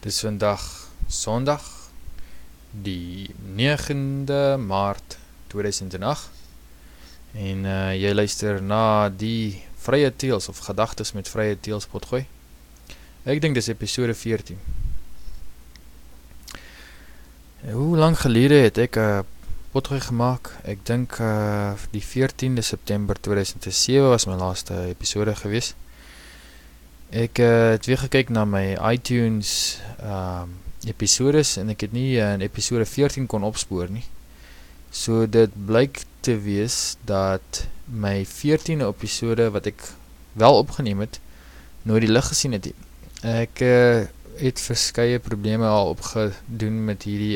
Dis vandag Sondag, die 9de Maart 2008 en jy luister na die Vrye Teels of Gedagtes met Vrye Teels potgooi. Ek dink dis episode 14. Hoe lang gelede het ek potgooi gemaak? Ek dink die 14de September 2007 was my laaste episode gewees. Ek het weer gekyk na my iTunes episodes en ek het nie in episode 14 kon opspoor nie. So dit blyk te wees dat my 14e episode wat ek wel opgeneem het, nooit die lig gesien het. Ek het verskeie probleme al opgedoen met hierdie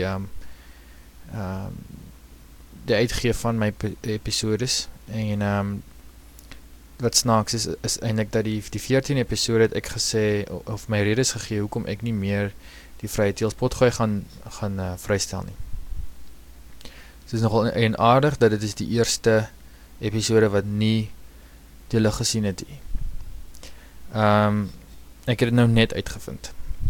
die uitgee van my episodes en wat snaaks is eintlik dat die 14e episode het ek gesê, of my redes gegee, hoekom ek nie meer die Vrye Teels potgooi gaan vrystel nie. Het is nogal aardig dat dit is die eerste episode wat nie die lig gesien het nie. Ek het het nou net uitgevind.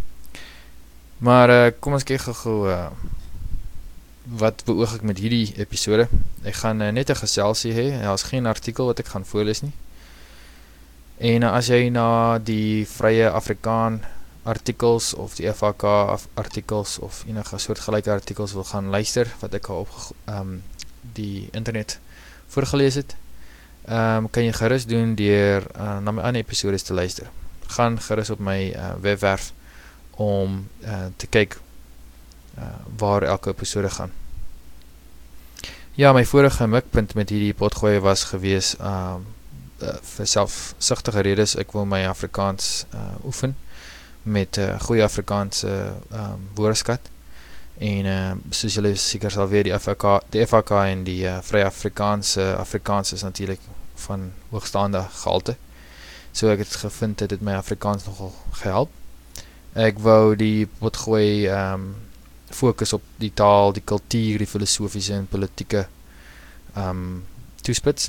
Maar kom ons kyk gou wat beoog ek met hierdie episode. Ek gaan net 'n geselsie hê, daar is geen artikel wat ek gaan voorlees nie. En as jy na die Vrye Afrikaan artikels of die FAK artikels of enige soortgelyke artikels wil gaan luister, wat ek al op die internet voorgelees het, kan jy gerus doen deur na my ander episodes te luister. Gaan gerus op my webwerf om te kyk waar elke episode gaan. Ja, my vorige mikpunt met hierdie potgooi was gewees vir selfsugtige redes. Ek wil my Afrikaans oefen met goeie Afrikaanse woordeskat en soos julle seker sal weet, die FAK en die Vrye Afrikaans is natuurlik van hoogstaande gehalte. So ek het gevind dat dit my Afrikaans nogal gehelp. Ek wou die potgooi fokus op die taal, die kultuur, die filosofische en politieke toespits.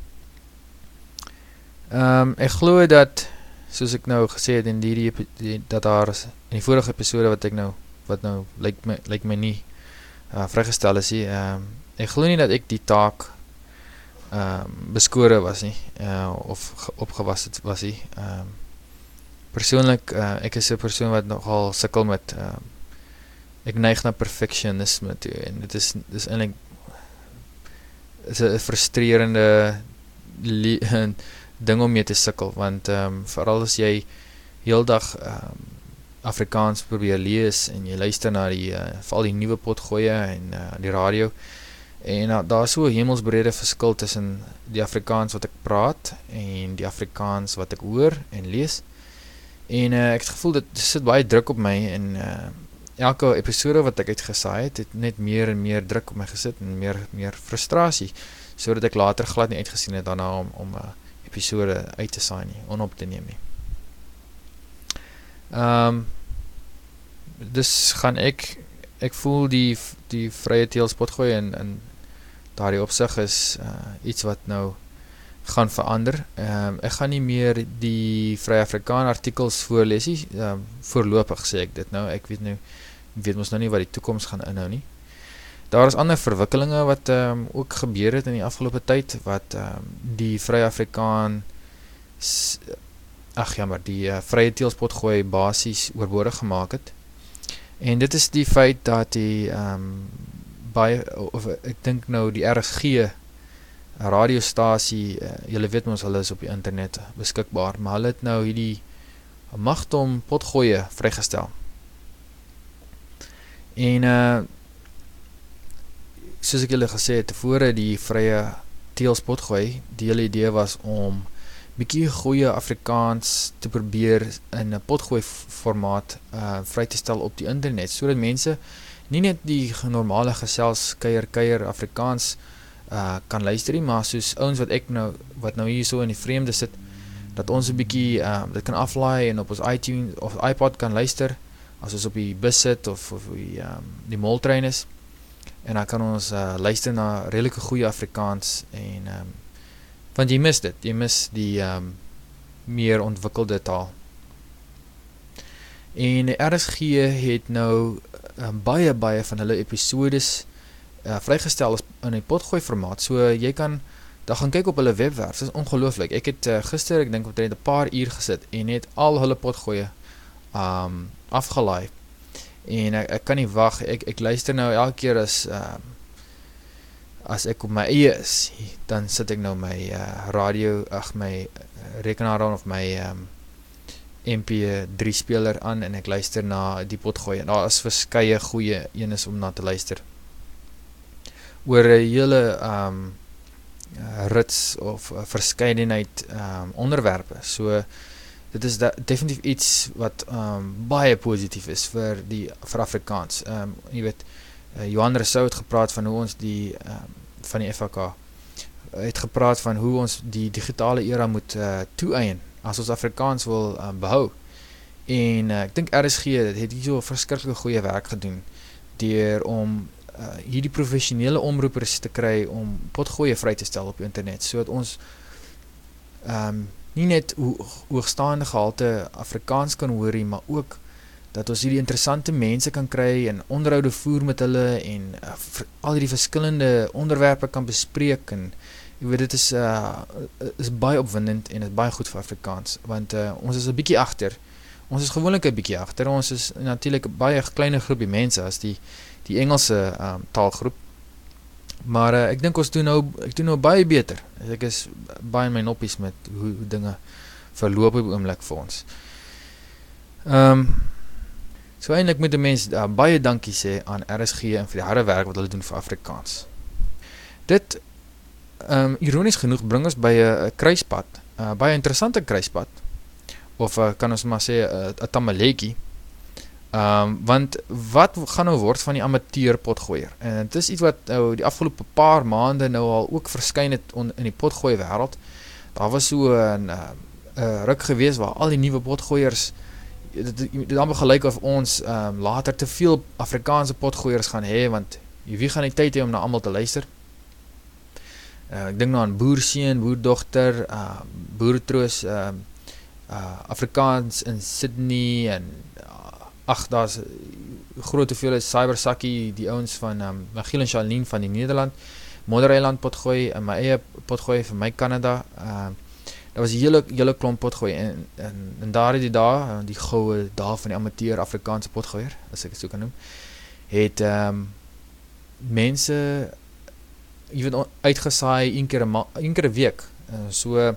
Ek glo dat, soos ek nou gesê het in dat daar is, in die vorige episode wat nou lyk my nie vrygestel is nie, ek glo nie dat ek die taak beskore was nie, of opgewas het was nie. Persoonlik, ek is 'n persoon wat nogal sukkel met ek neig na perfectionisme toe, en dit is eintlik 'n frustrerende ding om mee te sukkel, want veral as jy heeldag Afrikaans probeer lees, en jy luister na veral die nuwe potgoeie en die radio, en daar is so 'n hemelsbrede verskil tussen die Afrikaans wat ek praat, en die Afrikaans wat ek hoor en lees, en ek het gevoel, dit sit baie druk op my, en elke episode wat ek uitgesaai het net meer en meer druk op my gesit, en meer frustrasie, so dat ek later glad nie uitgesien het daarna om episode uit te saai nie, op te neem nie. Dus gaan ek voel die Vrye Teels potgooi en daardie opsig is iets wat nou gaan verander. Ek gaan nie meer die Vrye Afrikaan artikels voorlees nie, voorlopig sê ek dit nou, ek weet ons nou nie wat die toekoms gaan inhou nie. Daar is ander verwikkelinge wat ook gebeur het in die afgelope tyd, wat die Vrye Afrikaan die Vrye Teels potgooi basies oorbodig gemaak het. En dit is die feit dat die ek dink nou die RSG radiostasie, julle weet ons, hulle is op die internet beskikbaar, maar hulle het nou hierdie magt om potgoeie vrygestel. En soos ek julle gesê het tevore, die Vrye Teels potgooi, die hele idee was om bietjie goeie Afrikaans te probeer in 'n potgooi formaat vry te stel op die internet, sodat mense nie net die normale gesels kuier Afrikaans kan luister nie, maar soos ouens wat nou hier so in die vreemde sit, dat ons 'n bietjie dit kan aflaai en op ons iTunes of iPod kan luister, as ons op die bus sit of die moltrein is, en dan kan ons luister na redelike goeie Afrikaans, en want jy mis die meer ontwikkelde taal. En RSG het nou baie van hulle episodes vrygestel as in 'n potgooi formaat. So jy kan daar gaan kyk op hulle webwerf. Dit is ongelooflik. Ek het gister, ek dink omtrent 'n paar uur gesit en het al hulle potgoeie afgelaai. En ek kan nie wag. Ek luister nou elke keer as ek op my eie is, dan sit ek nou my my rekenaar aan of my MP3 speler aan en ek luister na die potgooi. En daar is verskeie goeie enes om na te luister. Oor 'n hele rits of verskeidenheid onderwerpe. So dit is definitief iets wat baie positief is vir Afrikaans. Jy weet, Johan Rousseau het gepraat van hoe ons van die FHK het gepraat van hoe ons die digitale era moet toeëien as ons Afrikaans wil behou. En ek dink RSG het hier so verskriklike goeie werk gedoen deur om hierdie professionele omroepers te kry om potgoeie vry te stel op internet, sodat ons nie net hoogstaande gehalte Afrikaans kan hoor, maar ook dat ons hierdie interessante mense kan kry en onderhoude voer met hulle en al die verskillende onderwerpe kan bespreek. En jy weet, dit is baie opwindend en is baie goed vir Afrikaans, want ons is 'n bietjie agter. Ons is gewoonlik 'n bietjie agter. Ons is natuurlik 'n baie kleiner groepie mense as die Engelse taalgroep. Maar ek dink ek doen nou baie beter. Ek is baie in my noppies met hoe dinge verloop op die oomblik vir ons. So eintlik moet die mense baie dankie sê aan RSG en vir die harde werk wat hulle doen vir Afrikaans. Dit ironies genoeg bring ons by 'n kruispad, baie interessante kruispad, of kan ons maar sê 'n tamaletjie. Want wat gaan nou word van die amateur potgooier? En dit is iets wat die afgelope paar maande nou al ook verskyn het in die potgooi wêreld. Daar was so 'n ruk gewees waar al die nuwe potgooiers, dit amper gelyk of ons later te veel Afrikaanse potgooiers gaan hê, want wie gaan die tyd hê om na almal te luister? Ek dink nou aan Boerseun, Boerdogter, Boeretroos, Afrikaans in Sydney en daar's groot hoeveelheid Cybersakkie, die ouens van Michiel en Charlene van die Nederland, Moddereiland potgooi, en my eie potgooi vir my Canada. Daar was 'n hele klomp potgooi en daar die dae, die goue dae van die amateur Afrikaanse potgooier, as ek dit so kan noem, het mense uitgesaai een keer 'n week. So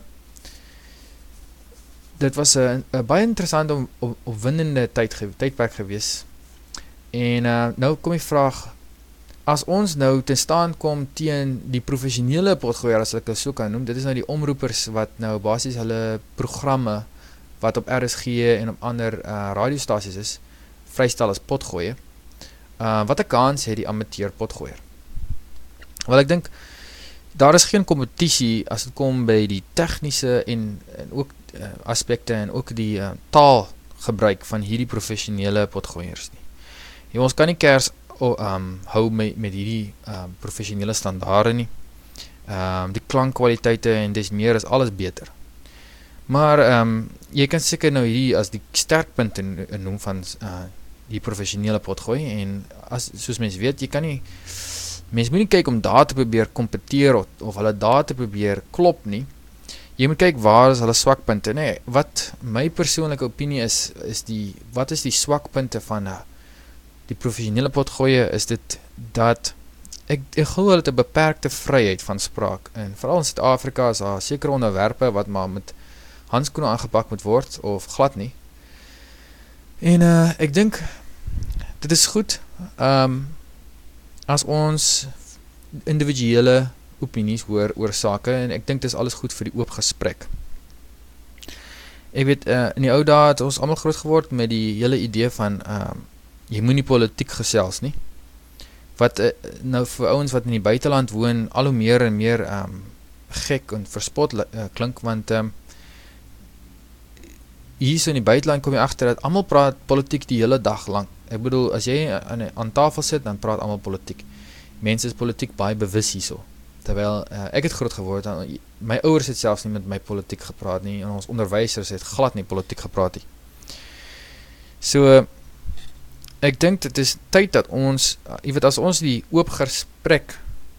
dit was 'n baie interessante opwindende tydperk gewees. En nou kom die vraag, as ons nou te staan kom teen die professionele potgooier, as ek dit so kan noem, dit is nou die omroepers wat nou basies hulle programme wat op RSG en op ander radiostasies is, vrystel as potgooie. Wat 'n kans het die amateur potgooier? Wel, ek dink daar is geen kompetisie as dit kom by die tegniese en ook aspekte en ook die taalgebruik van hierdie professionele potgooiers nie. Ons kan nie kers hou met hierdie professionele standaarde nie. Die klankkwaliteite en dis meer is alles beter. Maar jy kan seker nou hierdie as die sterkpunte noem van die professionele potgooi, en soos mense weet, mens moet nie kyk om daar te probeer kompeteer of hulle daar te probeer klop nie. Jy moet kyk waar is hulle swakpunte. Nee, wat my persoonlike opinie is wat is die swakpunte van die professionele potgooie, is dit dat ek glo hulle het 'n beperkte vryheid van spraak, en veral in Suid-Afrika is daar sekere onderwerpe wat maar met handskoene aangepak moet word of glad nie. En ek dink dit is goed as ons individuele opinies hoor oor sake, en ek dink dit is alles goed vir die oop gesprek. Ek weet, in die ou dae het ons almal groot geword met die hele idee van jy moet nie politiek gesels nie, wat nou vir ouens wat in die buiteland woon al hoe meer en meer gek en verspot klink, want hier so in die buiteland kom jy agter dat almal praat politiek die hele dag lang. Ek bedoel, as jy aan tafel sit, dan praat almal politiek. Mense is politiek baie bewus hierso. Terwyl ek het groot geword, my ouers het selfs nie met my politiek gepraat nie, en ons onderwysers het glad nie politiek gepraat nie. So ek dink dit is tyd dat ons, as ons die oop gesprek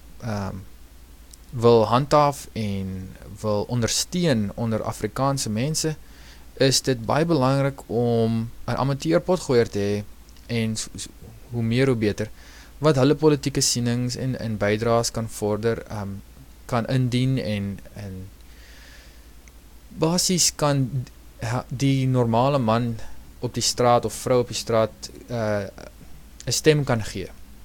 wil handhaaf en wil ondersteun onder Afrikaanse mense, is dit baie belangrik om 'n amateur potgooier te hê en hoe meer hoe beter, wat hulle politieke sienings en bydraes kan vorder, kan indien en basies kan die normale man op die straat of vrou op die straat 'n stem kan gee.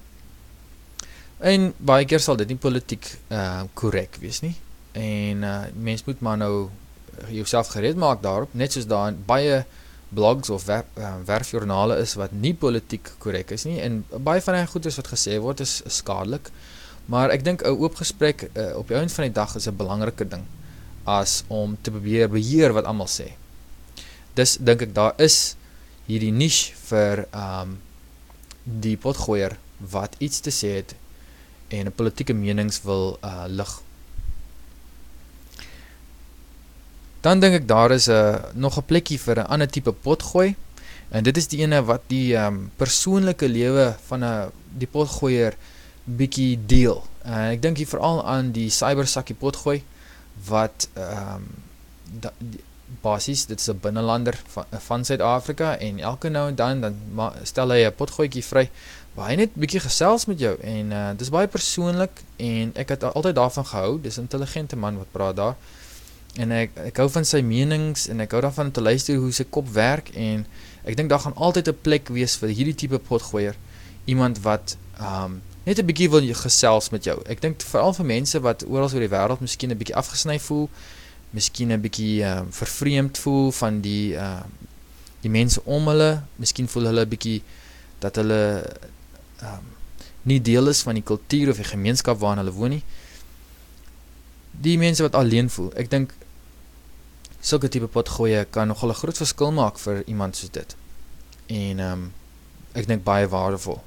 En baie keer sal dit nie politiek korrek wees nie. En mens moet maar nou jouself gereed maak daarop, net soos daar baie blogs of werfjoernale is wat nie politiek korrek is nie, en baie van die goeders wat gesê word is skadelik, maar ek dink 'n oop gesprek op die einde van die dag is 'n belangrike ding, as om te probeer beheer wat almal sê. Dus dink ek daar is hierdie niche vir die potgooier wat iets te sê het en 'n politieke menings wil lig. Dan dink ek daar is nog 'n plekkie vir 'n ander tipe potgooi, en dit is die ene wat die persoonlike lewe van die potgooier bietjie deel. Ek dink hier veral aan die cybersakkie potgooi, wat basies, dit is 'n binnelander van Suid-Afrika, en elke nou en dan stel hy 'n potgooitjie vry, waar hy net bietjie gesels met jou, en dis baie persoonlik, en ek het altyd daarvan gehou, dis 'n intelligente man wat praat daar, en ek hou van sy menings, en ek hou daarvan te luister hoe sy kop werk, en ek dink daar gaan altyd 'n plek wees vir hierdie tipe potgooier, iemand wat net 'n bietjie wil gesels met jou. Ek dink veral vir mense wat oral oor die wêreld miskien 'n bietjie afgesny voel, miskien 'n bietjie vervreemd voel van die mense om hulle, miskien voel hulle 'n bietjie dat hulle nie deel is van die kultuur of die gemeenskap waarin hulle woon nie. Die mense wat alleen voel, ek dink sulke tipe potgooie kan nogal 'n groot verskil maak vir iemand soos dit. En ek dink baie waardevol.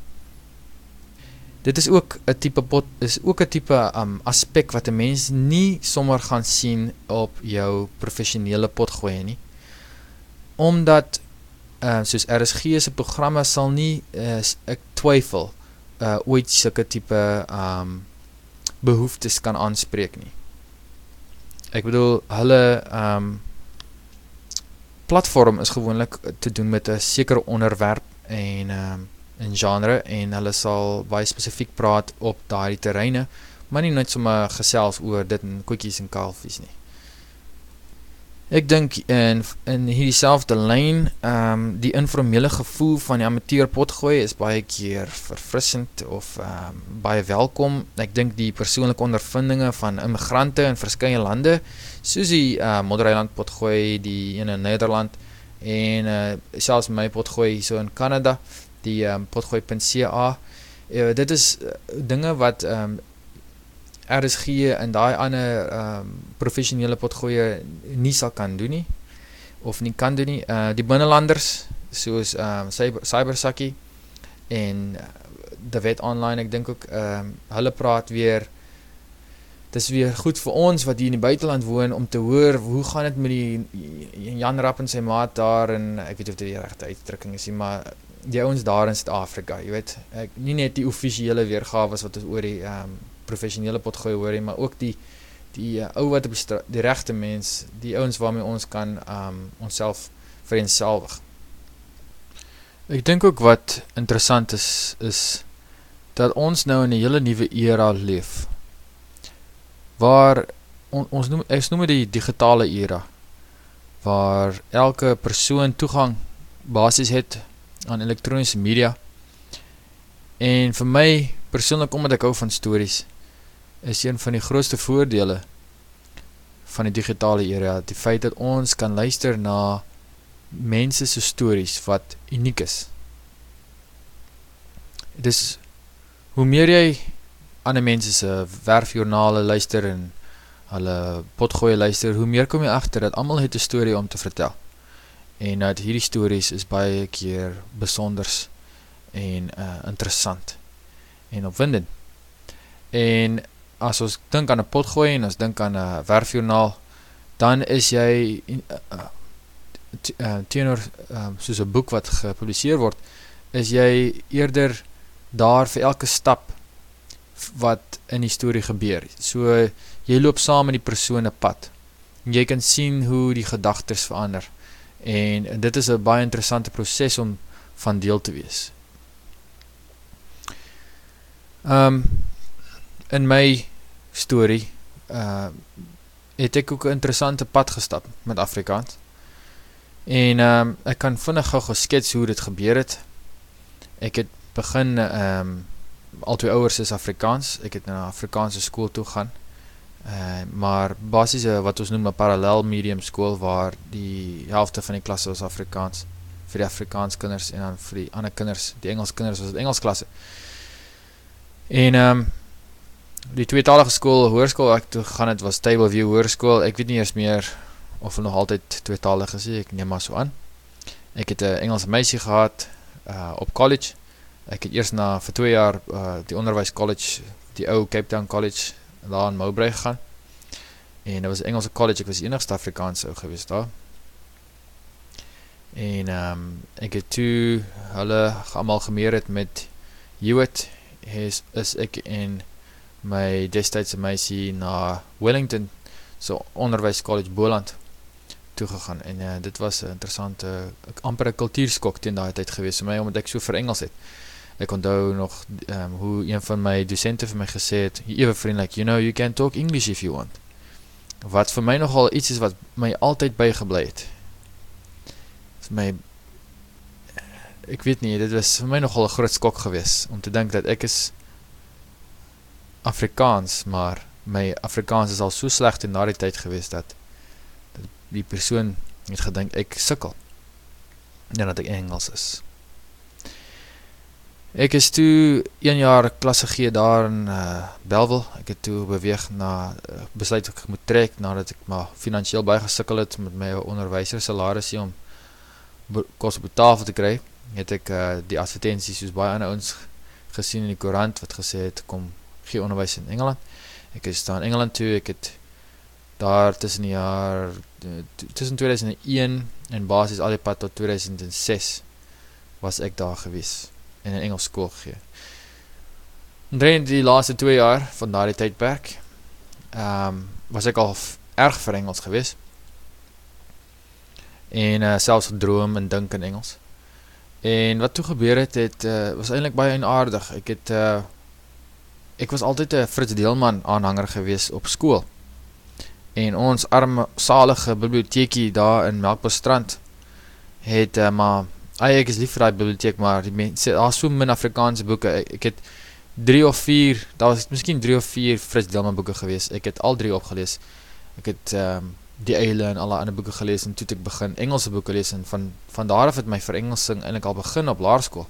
Dit is ook 'n tipe aspek wat 'n mens nie sommer gaan sien op jou professionele potgooi nie. Omdat soos RSG se programme sal nie, ek twyfel, ooit sulke tipe behoeftes kan aanspreek nie. Ek bedoel, hulle platform is gewoonlik te doen met 'n sekere onderwerp en genre, en hulle sal baie spesifiek praat op daardie terreine, maar nie net sommer gesels oor dit en koetjies en kalfies nie. Ek dink in hierdie selfde lyn, die informele gevoel van die amateur potgooi is baie keer verfrissend of baie welkom. Ek dink die persoonlike ondervindinge van immigrante in verskeie lande, soos die Moddereiland potgooi, die in Nederland, en selfs my potgooi so in Canada, die potgooi.ca, dit is dinge wat RSG en daai ander professionele potgooie nie sal kan doen nie, of nie kan doen nie. Die binnelanders, soos Cybersakkie en De Wet Online, ek dink ook, hulle praat weer, dit is weer goed vir ons wat hier in die buiteland woon, om te hoor, hoe gaan dit met die Jan Rapp en sy maat daar, en ek weet of dit die regte uitdrukking is, maar die ouens daar in Suid-Afrika, jy weet, nie net die offisiële weergawe wat ons oor die professionele potgooi hoor, maar ook die ou wat op die regte mens, die ouens waarmee ons kan onsself vereenselwig. Ek dink ook wat interessant is dat ons nou in 'n hele nuwe era leef, waar ons noem die digitale era, waar elke persoon toegang basis het aan elektroniese media, en vir my persoonlik, omdat ek hou van stories, is een van die grootste voordele van die digitale era, die feit dat ons kan luister na mense se stories wat uniek is. Dus hoe meer jy ander mense se werfjoernale luister en hulle potgooi luister, hoe meer kom jy agter dat almal het 'n storie om te vertel. En dat hierdie stories is baie keer besonders en interessant en opwindend. En as ons dink aan 'n potgooi en ons dink aan 'n werfjoernaal, dan is jy teenoor soos 'n boek wat gepubliseer word, is jy eerder daar vir elke stap wat in die storie gebeur. So jy loop saam met die persoon 'n pad. Jy kan sien hoe die gedagtes verander. En dit is 'n baie interessante proses om van deel te wees. In my storie het ek ook 'n interessante pad gestap met Afrikaans. En ek kan vinnig gou geskets hoe dit gebeur het. Ek het begin, al twee ouers is Afrikaans, ek het na 'n Afrikaanse skool toe gaan, maar basies wat ons noem 'n parallel medium skool, waar die helfte van die klasse was Afrikaans, vir die Afrikaans kinders, en dan vir die ander kinders, die Engels kinders, was het Engels klasse. En die tweetalige skool, hoërskool, ek toe gegaan het, was Tableview Hoërskool. Ek weet nie eers meer of hulle nog altyd tweetalig is, ek neem maar so aan. Ek het 'n Engelse meisie gehad op college. Ek het eers vir 2 jaar die onderwys college, die ou Cape Town College, daar in Mowbray gegaan. En dit was 'n Engelse college, ek was die enigste Afrikaanse ou gewees daar. En ek het toe hulle almal gemeer het met Hewitt, is ek en my destydse meisie na Wellington, so onderwys college Boland toegegaan. En dit was 'n interessante, amper 'n kultuurskok teen daai tyd gewees vir my, omdat ek so verengels het. Ek onthou nog hoe een van my dosente vir my gesê het, ewe vriendelik, you can talk English if you want. Wat vir my nogal iets is wat my altyd bygebly het. Ek weet nie, dit was vir my nogal 'n groot skok gewees, om te dink dat ek is Afrikaans, maar my Afrikaans is al so sleg in daardie tyd gewees, dat die persoon het gedink ek sukkel, en dat ek Engels is. Ek is toe 1 jaar klasse gee daar in Bellville. Ek het toe beweeg besluit ek moet trek, nadat ek maar finansiëel bygesukkel het met my onderwyser salarisie om kos op die tafel te kry. Het ek die advertensies soos baie ander ouens gesien in die koerant wat gesê het, kom gee onderwys in Engeland. Ek is daar in Engeland toe, ek het daar tussen 2001 en basis al die pad tot 2006 was ek daar gewees en in Engels skool gegee. En die laaste 2 jaar van daardie tydperk was ek al erg vir Engels gewees en selfs gedroom en dink in Engels. En wat toe gebeur het, was eintlik baie eienaardig. Ek was altyd 'n Fritz Deelman aanhanger gewees op skool. En ons armsalige biblioteekie daar in Melkbosstrand het maar, ek is lief vir die biblioteek, maar die mense, daar is so min Afrikaanse boeke. Ek het 3 of 4, daar was miskien 3 of 4 Fritz Deelman boeke gewees. Ek het al 3 opgelees. Ek het die Eile en alle ander boeke gelees, en toe het ek begin Engelse boeke lees, en van daar af het my verengelsing eintlik al begin op laerskool.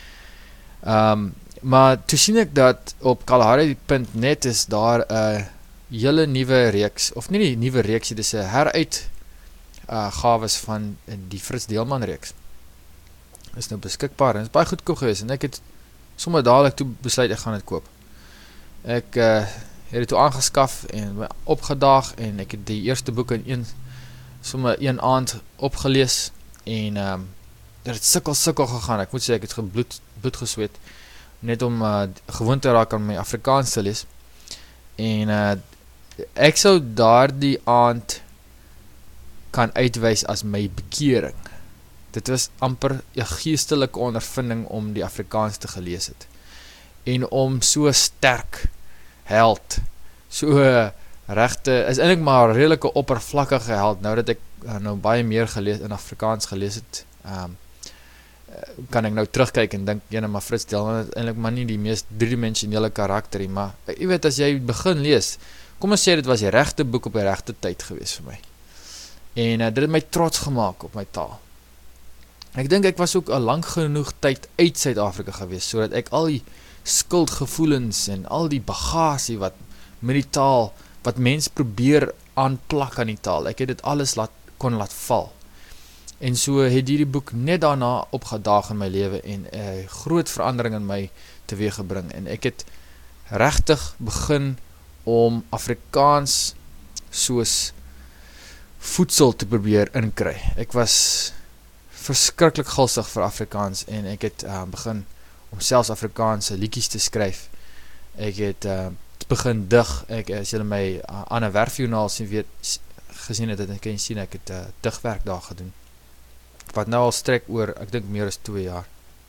Maar toe sien ek dat op Kalahari.net is daar 'n hele nuwe reeks, of nie die nuwe reeks, dit is 'n heruitgawes van die Fritz Deelman reeks. Is nou beskikbaar, en is baie goedkoop gewees, en ek het sommer dadelik toe besluit ek gaan dit koop. Ek het dit toe aangeskaf en opgedaag, en ek het die eerste boek in sommer een aand opgelees, en dit het sukkel gegaan. Ek moet sê, ek het bloed gesweet, net om gewoon te raak aan my Afrikaans te lees. En ek sou daardie aand kan uitwys as my bekering. Dit was amper 'n geestelike ondervinding om die Afrikaans te gelees het. En om so sterk held, so regte, is eintlik maar 'n redelike oppervlakkige held, nou dat ek nou baie meer in Afrikaans gelees het, kan ek nou terugkyk en dink, maar Fritz Deelman is eintlik maar nie die mees driedimensionele karakter, maar jy weet, as jy begin lees, kom ons sê, dit was die regte boek op die regte tyd gewees vir my. En dit het my trots gemaak op my taal. Ek dink ek was ook al lank genoeg tyd uit Suid-Afrika gewees, sodat ek al die skuldgevoelens en al die bagasie wat met die taal, wat mens probeer aanplak aan die taal, ek het dit alles kon laat val. En so het hierdie boek net daarna opgedaag in my lewe en 'n groot verandering in my teweeggebring. En ek het regtig begin om Afrikaans soos voedsel te probeer inkry. Ek was verskriklik gulsig vir Afrikaans en ek het begin om selfs Afrikaanse liedjies te skryf. Ek het begin dig. As julle my Anne Werfjoernaal gesien het, en kan jy sien ek het digwerk daar gedoen. Wat nou al strek oor, ek dink meer as 2 jaar.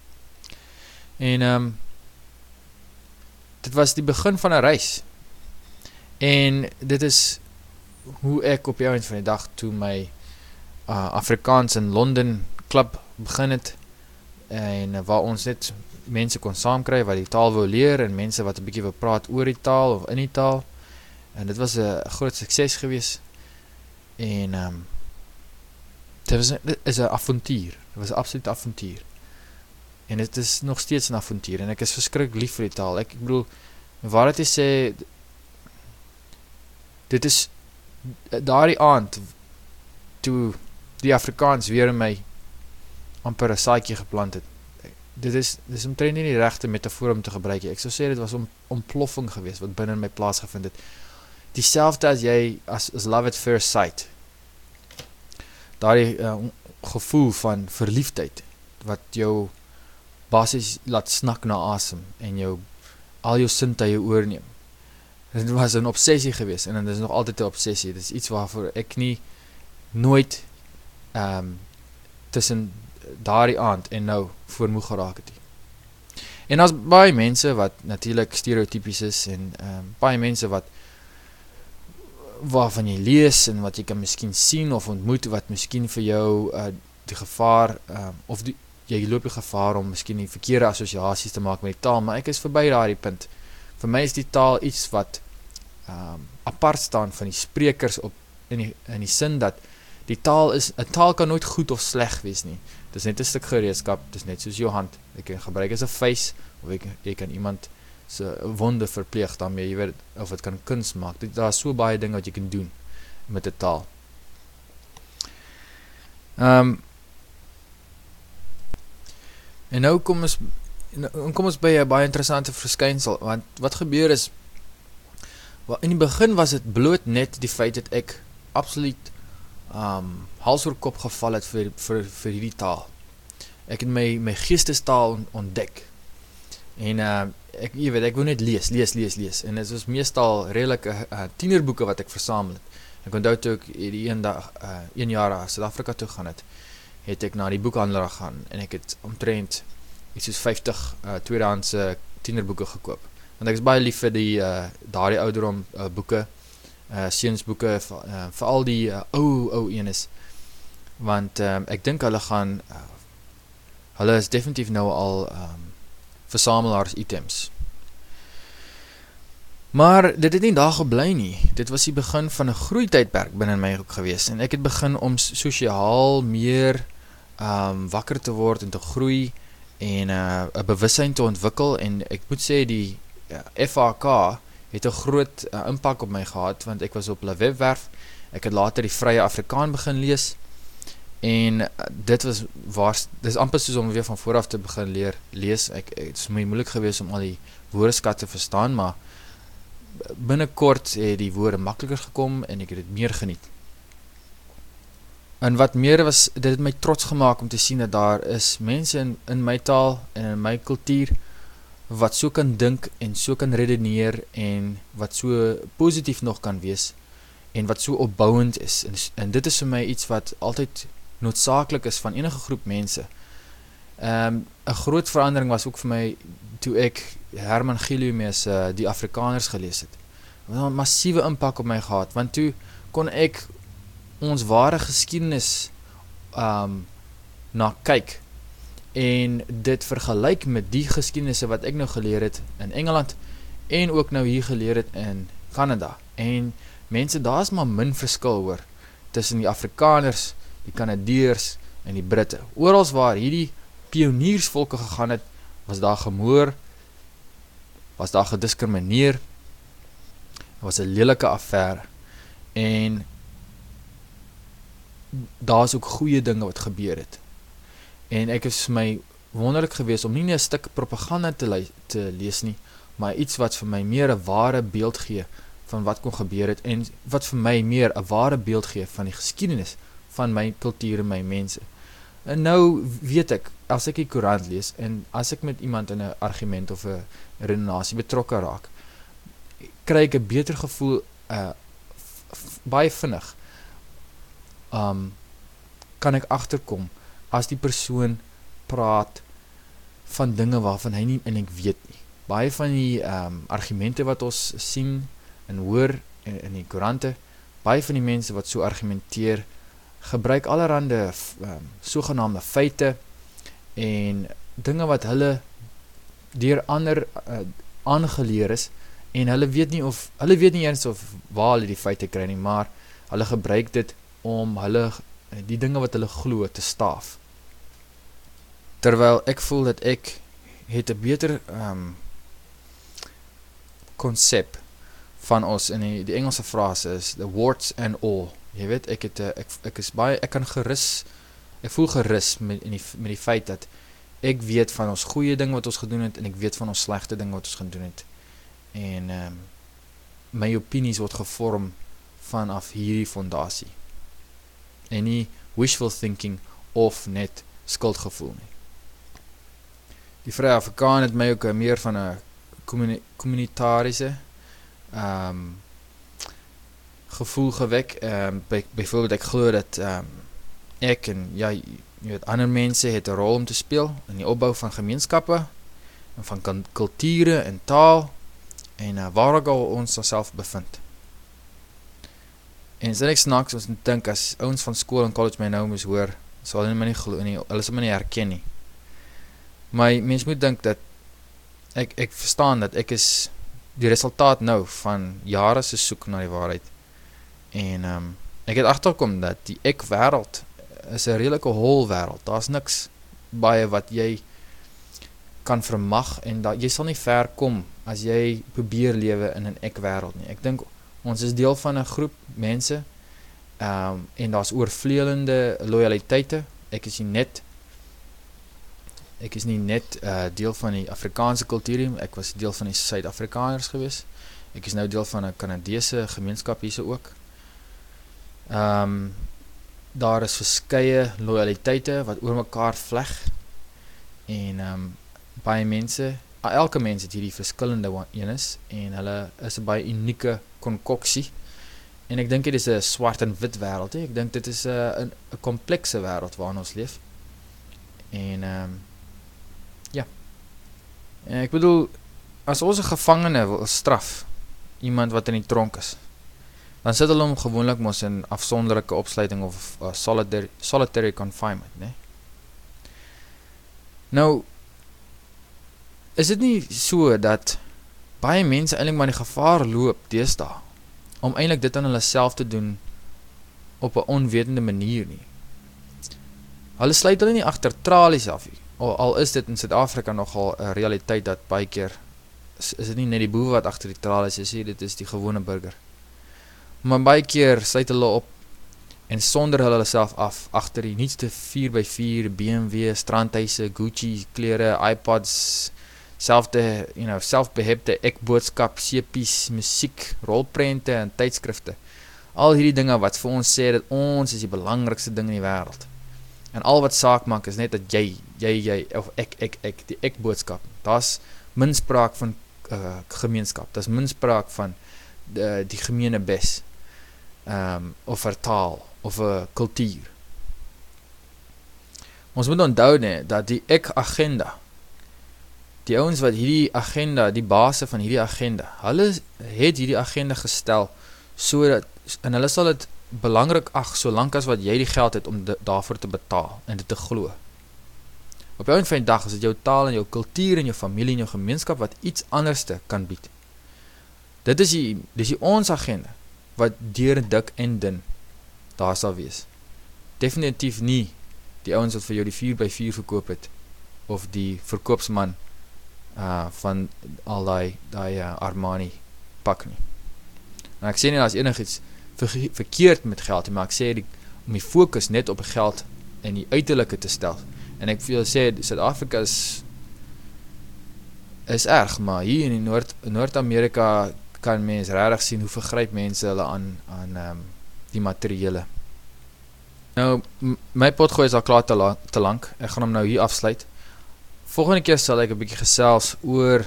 En dit was die begin van 'n reis. En dit is hoe ek op die einde van die dag toe my Afrikaans in Londen klub begin het, en waar ons net mense kon saamkry wat die taal wou leer, en mense wat 'n bietjie wou praat oor die taal of in die taal, en dit was 'n groot sukses gewees, en dit is 'n avontuur, dit was 'n absolute avontuur, en dit is nog steeds 'n avontuur, en ek is verskriklik lief vir die taal. Ek bedoel, waar dit sê, dit is daardie aand, toe die Afrikaans weer in my amper 'n saadjie geplant het. Dit is omtrent nie die regte metafoor om te gebruik. Ek sou sê dit was 'n ontploffing geweest wat binne in my plaasgevind het. Dieselfde as jy as love at first sight. Daardie gevoel van verliefdheid wat jou basies laat snak na asem en al jou sintuie oorneem. Dit was 'n obsessie geweest, en dit is nog altyd 'n obsessie. Dit is iets waarvoor ek nie nooit tussen daardie aand en nou voormoeg geraak het. En daar's baie mense wat natuurlik stereotypies is, en baie mense waarvan jy lees en wat jy kan miskien sien of ontmoet, wat miskien vir jou die gevaar, of jy loop die gevaar om miskien die verkeerde assosiasies te maak met die taal, maar ek is verby daardie punt. Vir my is die taal iets wat apart staan van die sprekers in die sin dat die taal 'n taal kan nooit goed of sleg wees nie. Dit is net 'n stuk gereedskap, dit is net soos jou hand. Jy kan gebruik as 'n vuis, of jy kan iemand se wonde verpleeg daarmee, jy weet, of dit kan kuns maak. Daar is so baie dinge wat jy kan doen met 'n taal. En nou kom ons by 'n baie interessante verskynsel, want wat gebeur is, in die begin was dit bloot net die feit dat ek absoluut hals oor kop geval het vir hierdie taal. Ek het my geestestaal ontdek. En ek wou net lees. En dit was meestal redelike tienerboeke wat ek versamel het. Ek onthou toe ek die een jaar na Suid-Afrika toe gaan het ek na die boekhandelaar gaan, en ek het omtrent iets soos 50 tweedehandse tienerboeke gekoop. Want ek is baie lief vir daardie ouderdom boeke, seunsboeke, veral die ou enes, want ek dink hulle is definitief nou al versamelaars items. Maar dit het nie daar gebly nie. Dit was die begin van 'n groeitydperk binne my ook gewees, en ek het begin om sosiaal meer wakker te word en te groei, en 'n bewussyn te ontwikkel, en ek moet sê die FAK het 'n groot impak op my gehad, want ek was op hulle webwerf, ek het later die Vrye Afrikaan begin lees, en dit is amper soos om weer van vooraf te begin lees. Het is my moeilik geweest om al die woordeskat te verstaan, maar binnekort het die woorde makliker gekom, en ek het dit meer geniet. En wat meer was, dit het my trots gemaak om te sien dat daar is mense in my taal en in my kultuur wat so kan dink en so kan redeneer, en wat so positief nog kan wees, en wat so opbouend is, en dit is vir my iets wat altyd noodsaaklik is van enige groep mense. 'n groot verandering was ook vir my toe ek Herman Gilleu se Die Afrikaners gelees het. Dit het 'n massiewe impak op my gehad, want toe kon ek ons ware geskiedenis na kyk, en dit vergelyk met die geskiedenisse wat ek nou geleer het in Engeland, en ook nou hier geleer het in Kanada. En mense, daar is maar min verskil hoor, tussen die Afrikaners, die Kanadeërs en die Britte. Orals waar hierdie pioniersvolke gegaan het, was daar gemoor, was daar gediskrimineer, was 'n lelike affære, en daar is ook goeie dinge wat gebeur het. En ek is my wonderlik geweest om nie net 'n stuk propaganda te lees nie, maar iets wat vir my meer 'n ware beeld gee van wat kon gebeur het en wat vir my meer 'n ware beeld gee van die geskiedenis van my kultuur en my mense. En nou weet ek, as ek die koerant lees en as ek met iemand in 'n argument of 'n redenasie betrokke raak, kry ek 'n beter gevoel baie vinnig. Kan ek agterkom as die persoon praat van dinge waarvan hy nie en ek weet nie. Baie van die argumente wat ons sien en hoor in die koerante, baie van die mense wat so argumenteer, gebruik allerhande sogenaamde feite en dinge wat hulle deur ander aangeleer is en hulle weet nie eens of waar hulle die feite kry nie, maar hulle gebruik dit om die dinge wat hulle glo te staaf. Terwyl ek voel dat ek het 'n beter konsep van ons, en die Engelse frase is the warts and all. Jy weet, ek voel gerus met die feit dat ek weet van ons goeie ding wat ons gedoen het en ek weet van ons slegte ding wat ons gedoen het. En my opinies word gevorm vanaf hierdie fondasie. En nie wishful thinking of net skuldgevoel nie. Die Vrye Afrikaan het my ook meer van 'n communitariese gevoel gewek. Byvoorbeeld ek glo dat ek en jy weet, ander mense het 'n rol om te speel in die opbou van gemeenskappe en van kulture en taal en waar ook al ons onsself bevind. En ek snaaks ons dink as ouens van skool en college my nou moes hoor, sal hulle my nie glo nie, hulle sal my nie herken nie. Maar mens moet dink dat ek verstaan dat ek is die resultaat nou van jare se soek na die waarheid. En ek het agtergekom dat die ek-wêreld is 'n redelike hol wêreld. Daar's niks baie wat jy kan vermag en dat jy sal nie ver kom as jy probeer lewe in 'n ek-wêreld nie. Ek dink ons is deel van 'n groep mense en daar's oorvleelende loyaliteite. Ek is nie net deel van die Afrikaanse kultuur, ek was deel van die Suid-Afrikaners gewees. Ek is nou deel van 'n Kanadese gemeenskap hierso ook. Daar is verskeie loyaliteite wat oor mekaar vleg. En baie mense, elke mens het hierdie verskillende enes en hulle is 'n baie unieke konkoksie. En ek dink dit is 'n swart en wit wêreld, ek dink dit is 'n komplekse wêreld waarin ons leef. En ja. En ek bedoel, as ons 'n gevangene wil straf, iemand wat in die tronk is, dan sit hulle hom gewoonlik mos in afsonderlike opsluiting of solitary confinement, né? Nou, is dit nie so dat baie mense eintlik maar die gevaar loop deesdae om eintlik dit aan hulle self te doen op 'n onwetende manier nie? Hulle sluit hulle nie agter tralies af nie. Al is dit in Suid-Afrika nogal 'n realiteit dat baie keer is dit nie net die boewe wat agter die tralies is, dit is die gewone burger. Maar baie keer sluit hulle op en sonder hulle self af agter die nuutste 4x4 BMW strandhuise, Gucci klere, iPods, selfbehepte ek-boodskap, CP's, musiek, rolprente en tydskrifte. Al hierdie dinge wat vir ons sê dat ons is die belangrikste ding in die wêreld. En al wat saak maak is net dat jy, of ek, die ek-boodskap. Daar's minspraak van gemeenskap, daar's minspraak van die gemene bes, of 'n taal, of 'n kultuur. Ons moet onthou net dat die ek-agenda, die ouens wat hierdie agenda, die base van hierdie agenda, hulle het hierdie agenda gestel, sodat, en hulle sal dit belangrik ag, solank as wat jy die geld het om daarvoor te betaal, en dit te glo. Op jou en dag is dit jou taal en jou kultuur en jou familie en jou gemeenskap wat iets anderste kan bied. Dis die ons agenda, wat deur dik en dun daar sal wees. Definitief nie die ouens wat vir jou die 4x4 verkoop het, of die verkoopsman van al die Armani pak nie. En ek sê nie, daar is enigiets verkeerd met geld, maar ek sê om die fokus net op geld en die uiterlike te stel. En ek wil sê, Suid-Afrika is erg, maar hier in Noord-Amerika kan mens regtig sien hoe vergryp mense hulle aan die materiële. Nou, my potgooi is al klaar te lank. Ek gaan hom nou hier afsluit. Volgende keer sal ek 'n bietjie gesels oor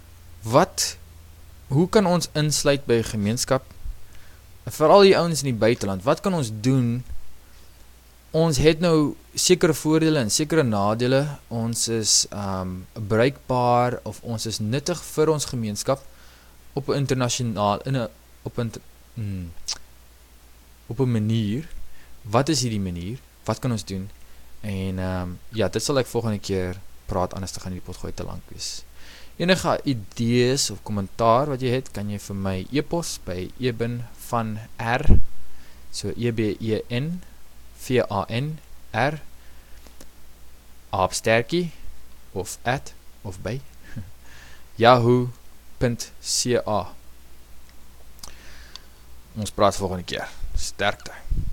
hoe kan ons insluit by 'n gemeenskap? Veral die ouens in die buiteland. Wat kan ons doen? Ons het nou sekere voordele en sekere nadele. Ons is bruikbaar of ons is nuttig vir ons gemeenskap op 'n internasionaal op 'n manier. Wat is hierdie manier? Wat kan ons doen? En ja, dit sal ek volgende keer praat, anders te gaan die potgooi te lank wees. Enige idees of kommentaar wat jy het, kan jy vir my e-pos by ebenvanr, so EBENVANR @, of @ of by yahoo.ca. Ons praat volgende keer. Sterkte.